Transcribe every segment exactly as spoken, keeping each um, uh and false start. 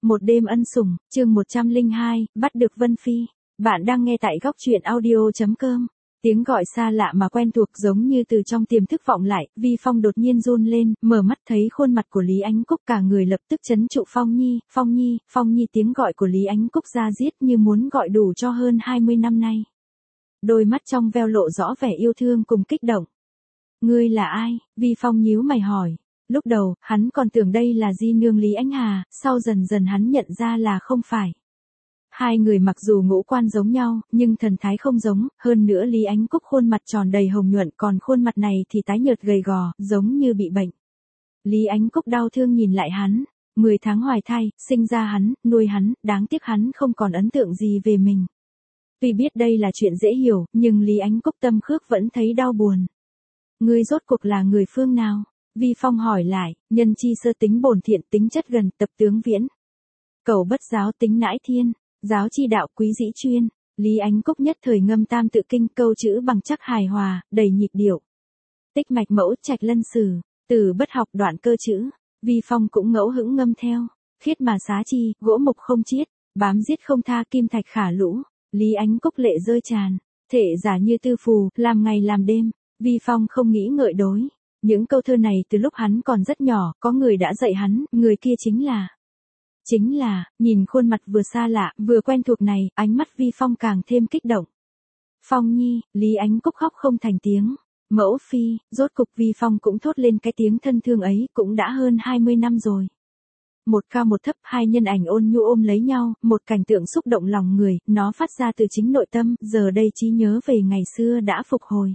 Một đêm ân sủng, chương một trăm lẻ hai, bắt được Vân Phi. Bạn đang nghe tại góc truyện audio.com. Tiếng gọi xa lạ mà quen thuộc giống như từ trong tiềm thức vọng lại, Vi Phong đột nhiên run lên, mở mắt thấy khuôn mặt của Lý Ánh Cúc, cả người lập tức chấn trụ. Phong Nhi, Phong Nhi, Phong Nhi. Tiếng gọi của Lý Ánh Cúc ra diết như muốn gọi đủ cho hơn hai mươi năm nay. Đôi mắt trong veo lộ rõ vẻ yêu thương cùng kích động. Ngươi là ai? Vi Phong nhíu mày hỏi. Lúc đầu, hắn còn tưởng đây là di nương Lý Ánh Hà, sau dần dần hắn nhận ra là không phải. Hai người mặc dù ngũ quan giống nhau, nhưng thần thái không giống, hơn nữa Lý Ánh Cúc khuôn mặt tròn đầy hồng nhuận, còn khuôn mặt này thì tái nhợt gầy gò, giống như bị bệnh. Lý Ánh Cúc đau thương nhìn lại hắn, mười tháng hoài thai, sinh ra hắn, nuôi hắn, đáng tiếc hắn không còn ấn tượng gì về mình. Tuy biết đây là chuyện dễ hiểu, nhưng Lý Ánh Cúc tâm khước vẫn thấy đau buồn. Ngươi rốt cuộc là người phương nào? Vi Phong hỏi lại, nhân chi sơ tính bổn thiện, tính chất gần, tập tướng viễn. Cầu bất giáo, tính nãi thiên, giáo chi đạo, quý dĩ chuyên. Lý Ánh Cúc nhất thời ngâm tam tự kinh, câu chữ bằng chắc hài hòa, đầy nhịp điệu. Tích mạch mẫu, trạch lân sử, từ bất học đoạn cơ chữ. Vi Phong cũng ngẫu hững ngâm theo. Khiết mà xá chi, gỗ mục không chiết, bám giết không tha, kim thạch khả lũ. Lý Ánh Cúc lệ rơi tràn, thể giả như tư phù, làm ngày làm đêm. Vi Phong không nghĩ ngợi đối. Những câu thơ này từ lúc hắn còn rất nhỏ, có người đã dạy hắn, người kia chính là... Chính là, nhìn khuôn mặt vừa xa lạ, vừa quen thuộc này, ánh mắt Vi Phong càng thêm kích động. Phong Nhi, Lý Ánh Cúc khóc không thành tiếng. Mẫu phi, rốt cục Vi Phong cũng thốt lên cái tiếng thân thương ấy, cũng đã hơn hai mươi năm rồi. Một cao một thấp, hai nhân ảnh ôn nhu ôm lấy nhau, một cảnh tượng xúc động lòng người, nó phát ra từ chính nội tâm, giờ đây trí nhớ về ngày xưa đã phục hồi.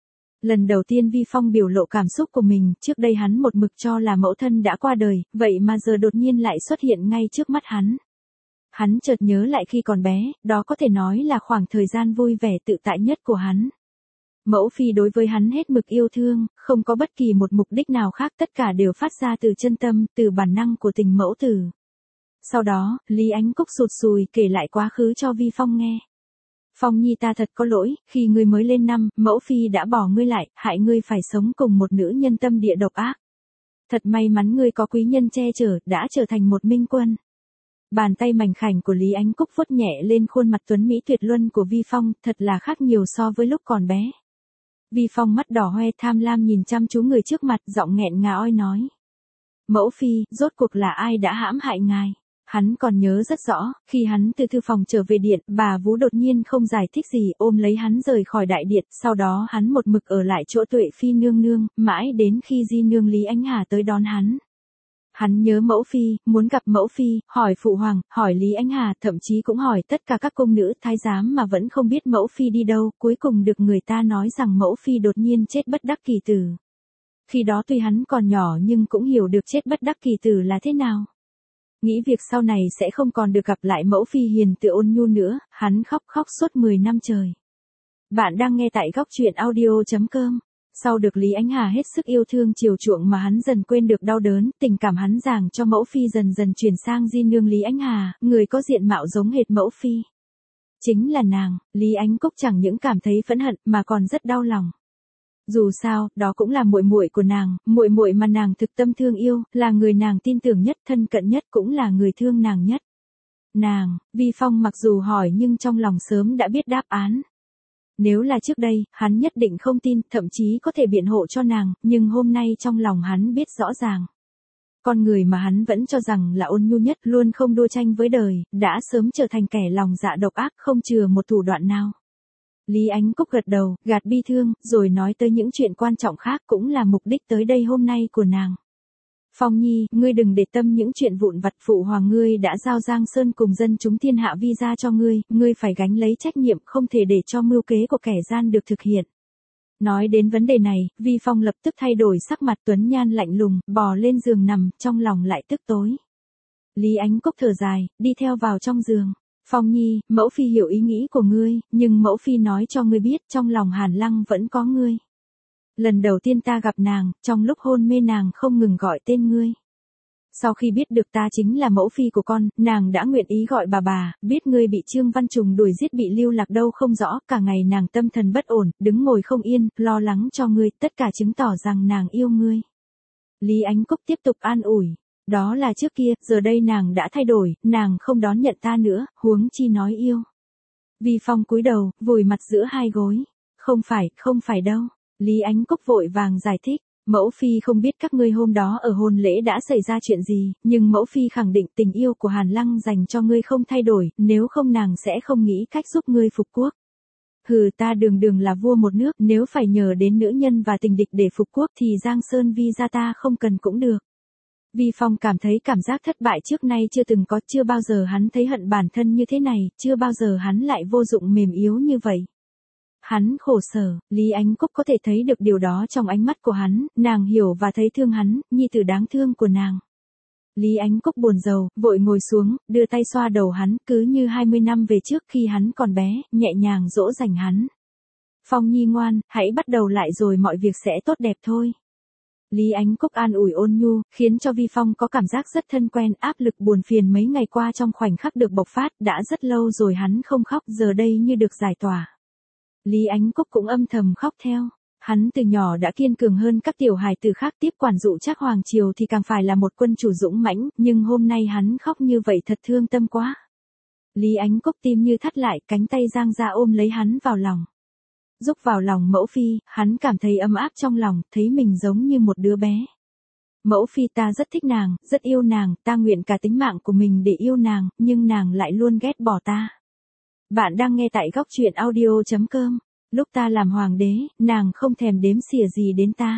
Lần đầu tiên Vi Phong biểu lộ cảm xúc của mình, trước đây hắn một mực cho là mẫu thân đã qua đời, vậy mà giờ đột nhiên lại xuất hiện ngay trước mắt hắn. Hắn chợt nhớ lại khi còn bé, đó có thể nói là khoảng thời gian vui vẻ tự tại nhất của hắn. Mẫu phi đối với hắn hết mực yêu thương, không có bất kỳ một mục đích nào khác, tất cả đều phát ra từ chân tâm, từ bản năng của tình mẫu tử. Sau đó, Lý Ánh Cúc sụt sùi kể lại quá khứ cho Vi Phong nghe. Phong Nhi, ta thật có lỗi, khi ngươi mới lên năm, mẫu phi đã bỏ ngươi lại, hại ngươi phải sống cùng một nữ nhân tâm địa độc ác. Thật may mắn ngươi có quý nhân che chở, đã trở thành một minh quân. Bàn tay mảnh khảnh của Lý Ánh Cúc vuốt nhẹ lên khuôn mặt tuấn mỹ tuyệt luân của Vi Phong, thật là khác nhiều so với lúc còn bé. Vi Phong mắt đỏ hoe tham lam nhìn chăm chú người trước mặt, giọng nghẹn ngào oi nói. Mẫu phi, rốt cuộc là ai đã hãm hại ngài? Hắn còn nhớ rất rõ, khi hắn từ thư phòng trở về điện, bà Vú đột nhiên không giải thích gì, ôm lấy hắn rời khỏi đại điện, sau đó hắn một mực ở lại chỗ Tuệ Phi nương nương, mãi đến khi di nương Lý Ánh Hà tới đón hắn. Hắn nhớ mẫu phi, muốn gặp mẫu phi, hỏi phụ hoàng, hỏi Lý Ánh Hà, thậm chí cũng hỏi tất cả các cung nữ thái giám mà vẫn không biết mẫu phi đi đâu, cuối cùng được người ta nói rằng mẫu phi đột nhiên chết bất đắc kỳ tử. Khi đó tuy hắn còn nhỏ nhưng cũng hiểu được chết bất đắc kỳ tử là thế nào. Nghĩ việc sau này sẽ không còn được gặp lại mẫu phi hiền từ ôn nhu nữa, hắn khóc khóc suốt mười năm trời. Bạn đang nghe tại góc truyện audio.com. Sau được Lý Ánh Hà hết sức yêu thương chiều chuộng mà hắn dần quên được đau đớn, tình cảm hắn dàng cho mẫu phi dần dần chuyển sang di nương Lý Ánh Hà, người có diện mạo giống hệt mẫu phi. Chính là nàng. Lý Ánh Cúc chẳng những cảm thấy phẫn hận mà còn rất đau lòng. Dù sao, đó cũng là muội muội của nàng, muội muội mà nàng thực tâm thương yêu, là người nàng tin tưởng nhất, thân cận nhất, cũng là người thương nàng nhất. Nàng, Vi Phong mặc dù hỏi nhưng trong lòng sớm đã biết đáp án. Nếu là trước đây, hắn nhất định không tin, thậm chí có thể biện hộ cho nàng, nhưng hôm nay trong lòng hắn biết rõ ràng. Con người mà hắn vẫn cho rằng là ôn nhu nhất, luôn không đua tranh với đời, đã sớm trở thành kẻ lòng dạ độc ác, không chừa một thủ đoạn nào. Lý Ánh Cúc gật đầu, gạt bi thương, rồi nói tới những chuyện quan trọng khác, cũng là mục đích tới đây hôm nay của nàng. Phong Nhi, ngươi đừng để tâm những chuyện vụn vặt, phụ hoàng ngươi đã giao Giang Sơn cùng dân chúng thiên hạ vi ra cho ngươi, ngươi phải gánh lấy trách nhiệm, không thể để cho mưu kế của kẻ gian được thực hiện. Nói đến vấn đề này, Vi Phong lập tức thay đổi sắc mặt, tuấn nhan lạnh lùng, bò lên giường nằm, trong lòng lại tức tối. Lý Ánh Cúc thở dài, đi theo vào trong giường. Phong Nhi, mẫu phi hiểu ý nghĩ của ngươi, nhưng mẫu phi nói cho ngươi biết, trong lòng Hàn Lăng vẫn có ngươi. Lần đầu tiên ta gặp nàng, trong lúc hôn mê nàng không ngừng gọi tên ngươi. Sau khi biết được ta chính là mẫu phi của con, nàng đã nguyện ý gọi bà bà, biết ngươi bị Trương Văn Trùng đuổi giết, bị lưu lạc đâu không rõ, cả ngày nàng tâm thần bất ổn, đứng ngồi không yên, lo lắng cho ngươi, tất cả chứng tỏ rằng nàng yêu ngươi. Lý Ánh Cúc tiếp tục an ủi. Đó là trước kia, giờ đây nàng đã thay đổi, nàng không đón nhận ta nữa, huống chi nói yêu. Vi Phong cúi đầu, vùi mặt giữa hai gối. Không phải, không phải đâu. Lý Ánh Cúc vội vàng giải thích. Mẫu phi không biết các ngươi hôm đó ở hôn lễ đã xảy ra chuyện gì, nhưng mẫu phi khẳng định tình yêu của Hàn Lăng dành cho ngươi không thay đổi, nếu không nàng sẽ không nghĩ cách giúp ngươi phục quốc. Hừ, ta đường đường là vua một nước, nếu phải nhờ đến nữ nhân và tình địch để phục quốc thì Giang Sơn Vi gia ta không cần cũng được. Vi Phong cảm thấy cảm giác thất bại trước nay chưa từng có, chưa bao giờ hắn thấy hận bản thân như thế này, chưa bao giờ hắn lại vô dụng mềm yếu như vậy. Hắn khổ sở, Lý Ánh Cúc có thể thấy được điều đó trong ánh mắt của hắn, nàng hiểu và thấy thương hắn, nhi tử đáng thương của nàng. Lý Ánh Cúc buồn rầu, vội ngồi xuống, đưa tay xoa đầu hắn, cứ như hai mươi năm về trước khi hắn còn bé, nhẹ nhàng dỗ dành hắn. Phong nhi ngoan, hãy bắt đầu lại rồi mọi việc sẽ tốt đẹp thôi. Lý Ánh Cúc an ủi ôn nhu, khiến cho Vi Phong có cảm giác rất thân quen, áp lực buồn phiền mấy ngày qua trong khoảnh khắc được bộc phát, đã rất lâu rồi hắn không khóc, giờ đây như được giải tỏa. Lý Ánh Cúc cũng âm thầm khóc theo. Hắn từ nhỏ đã kiên cường hơn các tiểu hài tử khác, tiếp quản dụ Trác hoàng triều thì càng phải là một quân chủ dũng mãnh, nhưng hôm nay hắn khóc như vậy thật thương tâm quá. Lý Ánh Cúc tim như thắt lại, cánh tay giang ra ôm lấy hắn vào lòng. Rúc vào lòng mẫu phi, hắn cảm thấy ấm áp trong lòng, thấy mình giống như một đứa bé. Mẫu phi, ta rất thích nàng, rất yêu nàng, ta nguyện cả tính mạng của mình để yêu nàng, nhưng nàng lại luôn ghét bỏ ta. Bạn đang nghe tại góc truyện audio chấm com. Lúc ta làm hoàng đế, nàng không thèm đếm xỉa gì đến ta.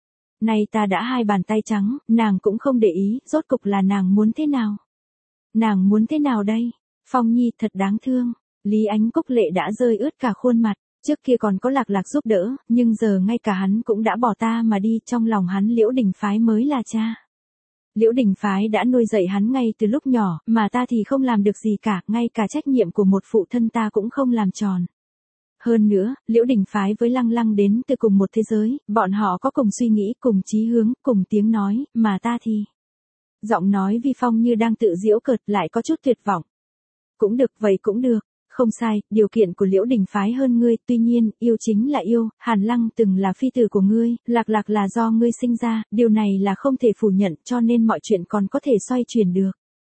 Nay ta đã hai bàn tay trắng, nàng cũng không để ý, rốt cục là nàng muốn thế nào? Nàng muốn thế nào đây? Phong nhi thật đáng thương. Lý Ánh Cúc lệ đã rơi ướt cả khuôn mặt. Trước kia còn có Lạc Lạc giúp đỡ, nhưng giờ ngay cả hắn cũng đã bỏ ta mà đi, trong lòng hắn Liễu Đình Phái mới là cha. Liễu Đình Phái đã nuôi dạy hắn ngay từ lúc nhỏ, mà ta thì không làm được gì cả, ngay cả trách nhiệm của một phụ thân ta cũng không làm tròn. Hơn nữa, Liễu Đình Phái với Lăng Lăng đến từ cùng một thế giới, bọn họ có cùng suy nghĩ, cùng chí hướng, cùng tiếng nói, mà ta thì... Giọng nói Vi Phong như đang tự giễu cợt, lại có chút tuyệt vọng. Cũng được, vậy cũng được. Không sai, điều kiện của Liễu Đình Phái hơn ngươi, tuy nhiên, yêu chính là yêu, Hàn Lăng từng là phi tử của ngươi, Lạc Lạc là do ngươi sinh ra, điều này là không thể phủ nhận, cho nên mọi chuyện còn có thể xoay chuyển được.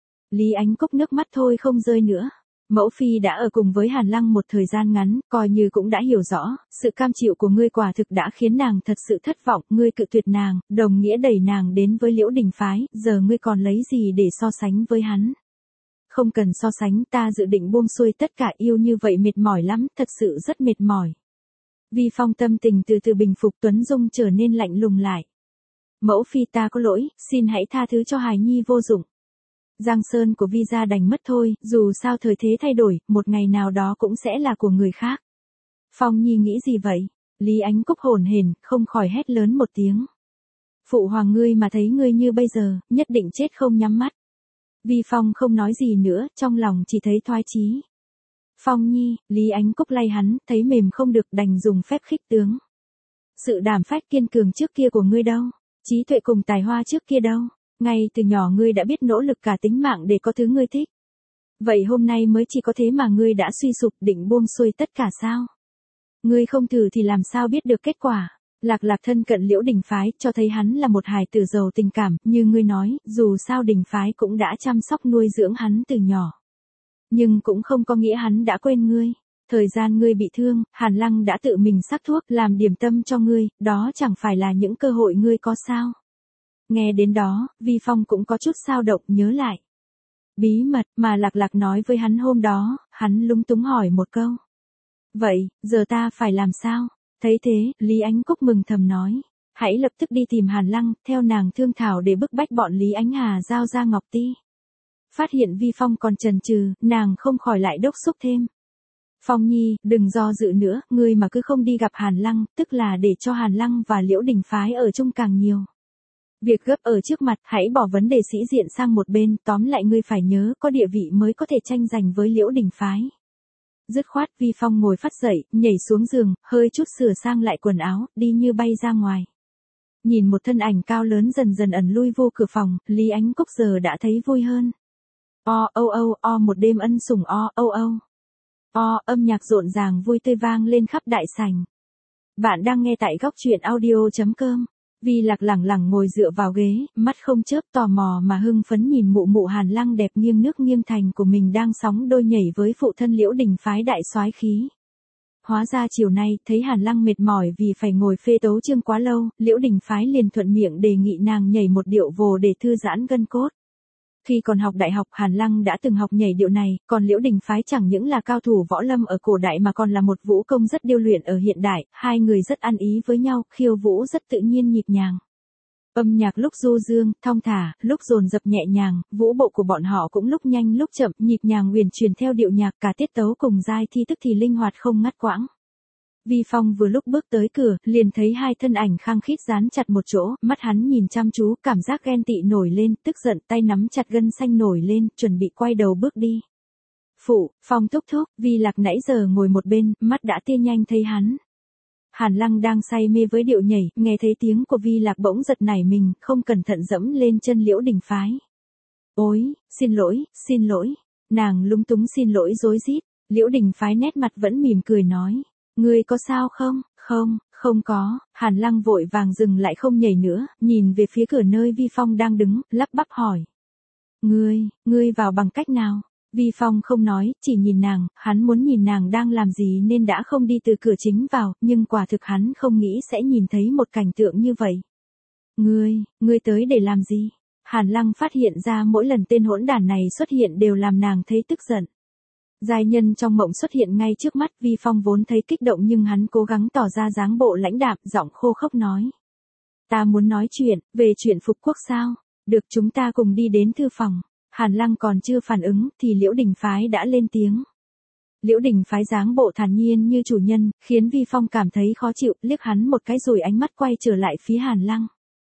Lý Ánh Cúc nước mắt thôi không rơi nữa. Mẫu phi đã ở cùng với Hàn Lăng một thời gian ngắn, coi như cũng đã hiểu rõ, sự cam chịu của ngươi quả thực đã khiến nàng thật sự thất vọng, ngươi cự tuyệt nàng, đồng nghĩa đẩy nàng đến với Liễu Đình Phái, giờ ngươi còn lấy gì để so sánh với hắn? Không cần so sánh, ta dự định buông xuôi tất cả, yêu như vậy mệt mỏi lắm, thật sự rất mệt mỏi. Vi Phong tâm tình từ từ bình phục, Tuấn Dung trở nên lạnh lùng lại. Mẫu phi, ta có lỗi, xin hãy tha thứ cho hài nhi vô dụng. Giang Sơn của Vi gia đành mất thôi, dù sao thời thế thay đổi, một ngày nào đó cũng sẽ là của người khác. Phong nhi nghĩ gì vậy? Lý Ánh Cúc hổn hển, không khỏi hét lớn một tiếng. Phụ hoàng ngươi mà thấy ngươi như bây giờ, nhất định chết không nhắm mắt. Vi Phong không nói gì nữa, trong lòng chỉ thấy thoái chí. Phong nhi, Lý Ánh Cúc lay hắn, thấy mềm không được, đành dùng phép khích tướng. Sự đảm phách kiên cường trước kia của ngươi đâu? Trí tuệ cùng tài hoa trước kia đâu? Ngay từ nhỏ ngươi đã biết nỗ lực cả tính mạng để có thứ ngươi thích. Vậy hôm nay mới chỉ có thế mà ngươi đã suy sụp, định buông xuôi tất cả sao? Ngươi không thử thì làm sao biết được kết quả? Lạc Lạc thân cận Liễu Đình Phái, cho thấy hắn là một hài tử giàu tình cảm, như ngươi nói, dù sao Đình Phái cũng đã chăm sóc nuôi dưỡng hắn từ nhỏ. Nhưng cũng không có nghĩa hắn đã quên ngươi. Thời gian ngươi bị thương, Hàn Lăng đã tự mình sắc thuốc, làm điểm tâm cho ngươi, đó chẳng phải là những cơ hội ngươi có sao? Nghe đến đó, Vi Phong cũng có chút xao động, nhớ lại. Bí mật mà Lạc Lạc nói với hắn hôm đó, hắn lúng túng hỏi một câu. Vậy, giờ ta phải làm sao? Thấy thế, Lý Ánh Cúc mừng thầm nói. Hãy lập tức đi tìm Hàn Lăng, theo nàng thương thảo để bức bách bọn Lý Ánh Hà giao ra Ngọc Ti. Phát hiện Vi Phong còn chần chừ, nàng không khỏi lại đốc xúc thêm. Phong nhi, đừng do dự nữa, ngươi mà cứ không đi gặp Hàn Lăng, tức là để cho Hàn Lăng và Liễu Đình Phái ở chung càng nhiều. Việc gấp ở trước mặt, hãy bỏ vấn đề sĩ diện sang một bên, tóm lại ngươi phải nhớ, có địa vị mới có thể tranh giành với Liễu Đình Phái. Dứt khoát, Vi Phong ngồi phắt dậy, nhảy xuống giường, hơi chút sửa sang lại quần áo, đi như bay ra ngoài. Nhìn một thân ảnh cao lớn dần dần ẩn lui vô cửa phòng, Lý Ánh Cúc giờ đã thấy vui hơn. O âu âu o một đêm ân sủng o âu âu. O âm nhạc rộn ràng vui tươi vang lên khắp đại sảnh. Bạn đang nghe tại góc truyện audio chấm com. Vi Lạc lẳng lẳng ngồi dựa vào ghế, mắt không chớp, tò mò mà hưng phấn nhìn mụ mụ Hàn Lăng đẹp nghiêng nước nghiêng thành của mình đang sóng đôi nhảy với phụ thân Liễu Đình phái đại soái khí. Hóa ra chiều nay, thấy Hàn Lăng mệt mỏi vì phải ngồi phê tấu chương quá lâu, Liễu Đình phái liền thuận miệng đề nghị nàng nhảy một điệu vồ để thư giãn gân cốt. Khi còn học đại học, Hàn Lăng đã từng học nhảy điệu này, còn Liễu Đình phái chẳng những là cao thủ võ lâm ở cổ đại mà còn là một vũ công rất điêu luyện ở hiện đại, hai người rất ăn ý với nhau, khiêu vũ rất tự nhiên nhịp nhàng. Âm nhạc lúc du dương, thong thả, lúc dồn dập nhẹ nhàng, vũ bộ của bọn họ cũng lúc nhanh lúc chậm, nhịp nhàng huyền truyền theo điệu nhạc, cả tiết tấu cùng giai thi tức thì linh hoạt không ngắt quãng. Vi Phong vừa lúc bước tới cửa, liền thấy hai thân ảnh khăng khít dán chặt một chỗ, mắt hắn nhìn chăm chú, cảm giác ghen tị nổi lên, tức giận, tay nắm chặt gân xanh nổi lên, chuẩn bị quay đầu bước đi. Phụ, Phong thúc thúc, Vi Lạc nãy giờ ngồi một bên, mắt đã tia nhanh thấy hắn. Hàn Lăng đang say mê với điệu nhảy, nghe thấy tiếng của Vi Lạc bỗng giật nảy mình, không cẩn thận dẫm lên chân Liễu Đình phái. Ôi, xin lỗi, xin lỗi. Nàng lúng túng xin lỗi rối rít. Liễu Đình phái nét mặt vẫn mỉm cười nói. Ngươi có sao không? Không, không có. Hàn Lăng vội vàng dừng lại không nhảy nữa, nhìn về phía cửa nơi Vi Phong đang đứng, lắp bắp hỏi. Ngươi, ngươi vào bằng cách nào? Vi Phong không nói, chỉ nhìn nàng, hắn muốn nhìn nàng đang làm gì nên đã không đi từ cửa chính vào, nhưng quả thực hắn không nghĩ sẽ nhìn thấy một cảnh tượng như vậy. Ngươi, ngươi tới để làm gì? Hàn Lăng phát hiện ra mỗi lần tên hỗn đản này xuất hiện đều làm nàng thấy tức giận. Giai nhân trong mộng xuất hiện ngay trước mắt, Vi Phong vốn thấy kích động nhưng hắn cố gắng tỏ ra dáng bộ lãnh đạm, giọng khô khốc nói. Ta muốn nói chuyện, về chuyện phục quốc sao? Được, chúng ta cùng đi đến thư phòng. Hàn Lăng còn chưa phản ứng, thì Liễu Đình phái đã lên tiếng. Liễu Đình phái dáng bộ thản nhiên như chủ nhân, khiến Vi Phong cảm thấy khó chịu, liếc hắn một cái rồi ánh mắt quay trở lại phía Hàn Lăng.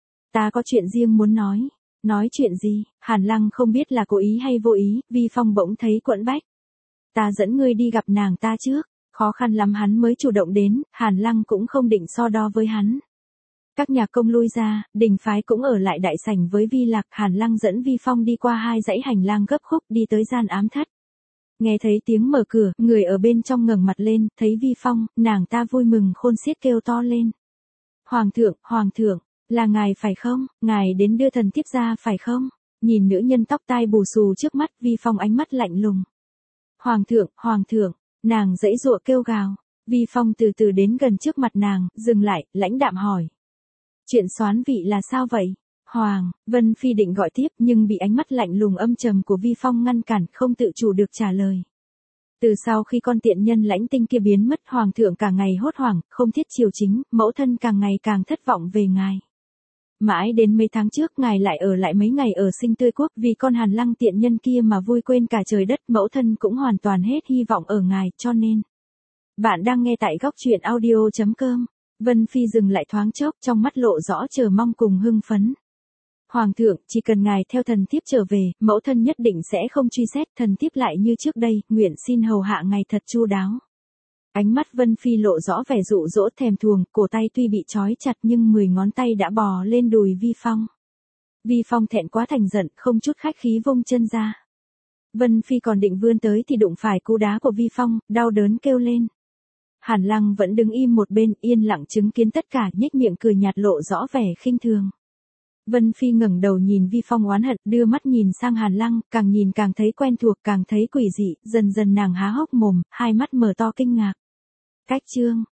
Ta có chuyện riêng muốn nói. Nói chuyện gì? Hàn Lăng không biết là cố ý hay vô ý, Vi Phong bỗng thấy quẫn bách. Ta dẫn ngươi đi gặp nàng ta trước. Khó khăn lắm hắn mới chủ động đến, Hàn Lăng cũng không định so đo với hắn. Các nhà công lui ra, Đình phái cũng ở lại đại sảnh với Vi Lạc. Hàn Lăng dẫn Vi Phong đi qua hai dãy hành lang gấp khúc đi tới gian ám thất. Nghe thấy tiếng mở cửa, người ở bên trong ngẩng mặt lên, thấy Vi Phong, nàng ta vui mừng khôn xiết kêu to lên. Hoàng thượng, Hoàng thượng, là ngài phải không? Ngài đến đưa thần thiếp ra phải không? Nhìn nữ nhân tóc tai bù xù trước mắt, Vi Phong ánh mắt lạnh lùng. Hoàng thượng, Hoàng thượng, nàng giãy giụa kêu gào. Vi Phong từ từ đến gần trước mặt nàng, dừng lại, lãnh đạm hỏi. Chuyện soán vị là sao vậy? Hoàng, Vân Phi định gọi tiếp nhưng bị ánh mắt lạnh lùng âm trầm của Vi Phong ngăn cản, không tự chủ được trả lời. Từ sau khi con tiện nhân Lãnh Tinh kia biến mất, Hoàng thượng cả ngày hốt hoảng, không thiết triều chính, mẫu thân càng ngày càng thất vọng về ngài. Mãi đến mấy tháng trước ngài lại ở lại mấy ngày ở Sinh Tươi Quốc vì con Hàn Lăng tiện nhân kia mà vui quên cả trời đất, mẫu thân cũng hoàn toàn hết hy vọng ở ngài, cho nên. Bạn đang nghe tại góc truyện audio chấm com. Vân Phi dừng lại thoáng chốc, trong mắt lộ rõ chờ mong cùng hưng phấn. Hoàng thượng, chỉ cần ngài theo thần thiếp trở về, mẫu thân nhất định sẽ không truy xét, thần thiếp lại như trước đây, nguyện xin hầu hạ ngài thật chu đáo. Ánh mắt Vân Phi lộ rõ vẻ dụ dỗ thèm thuồng, cổ tay tuy bị trói chặt nhưng mười ngón tay đã bò lên đùi Vi Phong. Vi Phong thẹn quá thành giận, không chút khách khí vung chân ra. Vân Phi còn định vươn tới thì đụng phải cú đá của Vi Phong, đau đớn kêu lên. Hàn Lăng vẫn đứng im một bên, yên lặng chứng kiến tất cả, nhếch miệng cười nhạt lộ rõ vẻ khinh thường. Vân Phi ngẩng đầu nhìn Vi Phong oán hận, đưa mắt nhìn sang Hàn Lăng, càng nhìn càng thấy quen thuộc, càng thấy quỷ dị, dần dần nàng há hốc mồm, hai mắt mở to kinh ngạc. Cách chương,